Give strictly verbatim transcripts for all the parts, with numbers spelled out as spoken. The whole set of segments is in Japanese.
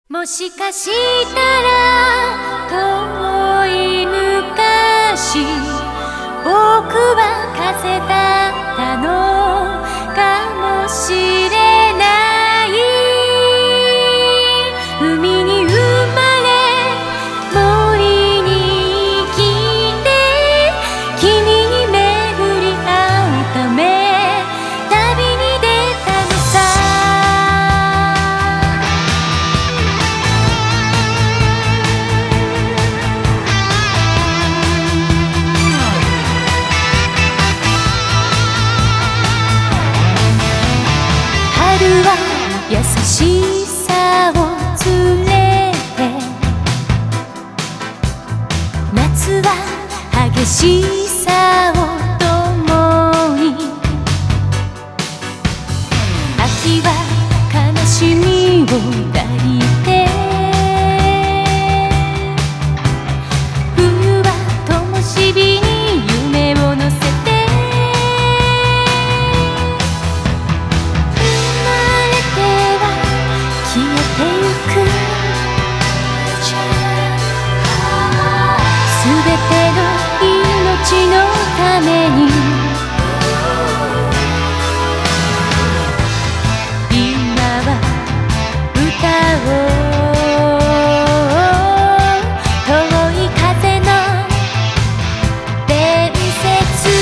もしかしたら遠い昔、僕は風だったのかもしれない。海に生まれ森に生きて、君に巡り会うため旅に出たのさ。春は優しさを連れて、夏は激しさを共に、秋は悲しみを抱いて、冬は灯火に夢を乗せて、すべての命のために今は歌おう。遠い風の伝説、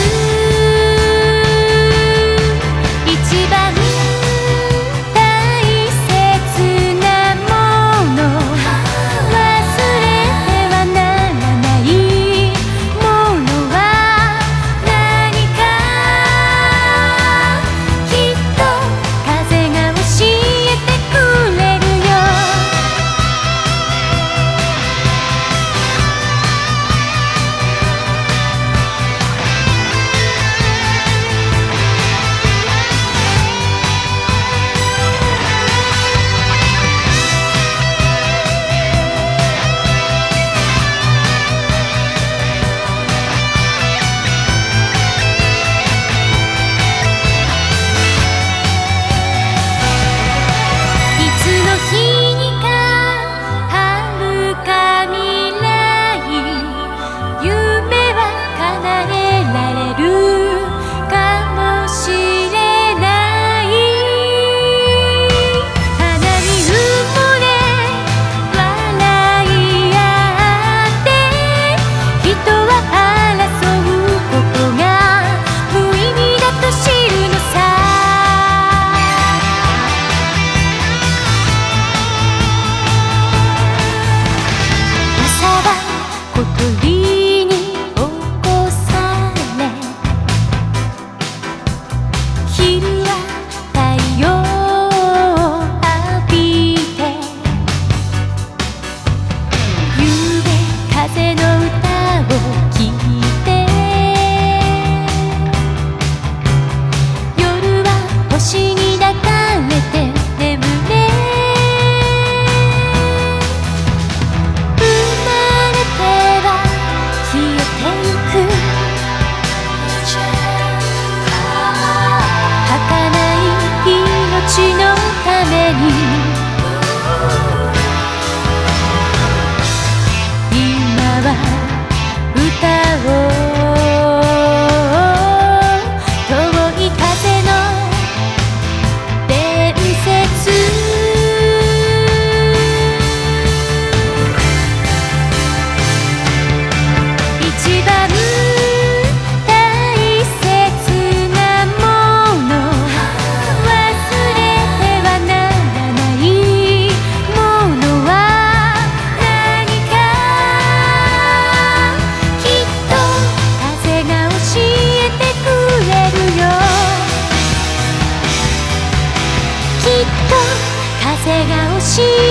一番大切なもの、忘れてはならないものは何か。きっと風が教えてくれるよ。いつの日にか遥か未来、夢は叶えられるかもしれない。花に埋もれ笑い合って、人は争うことが無意味だと知るのさ。朝は小鳥に起こされ、昼は太陽を浴びて、夕べ風の歌を聴いて、夜は星に抱かれて眠れ。生まれては消えてゆく儚い命のために、今は歌おう。遠い風の伝説、一番大切なもの、忘れてはならないものは何か。きっと風が教えてくれるよ。きっと風が教え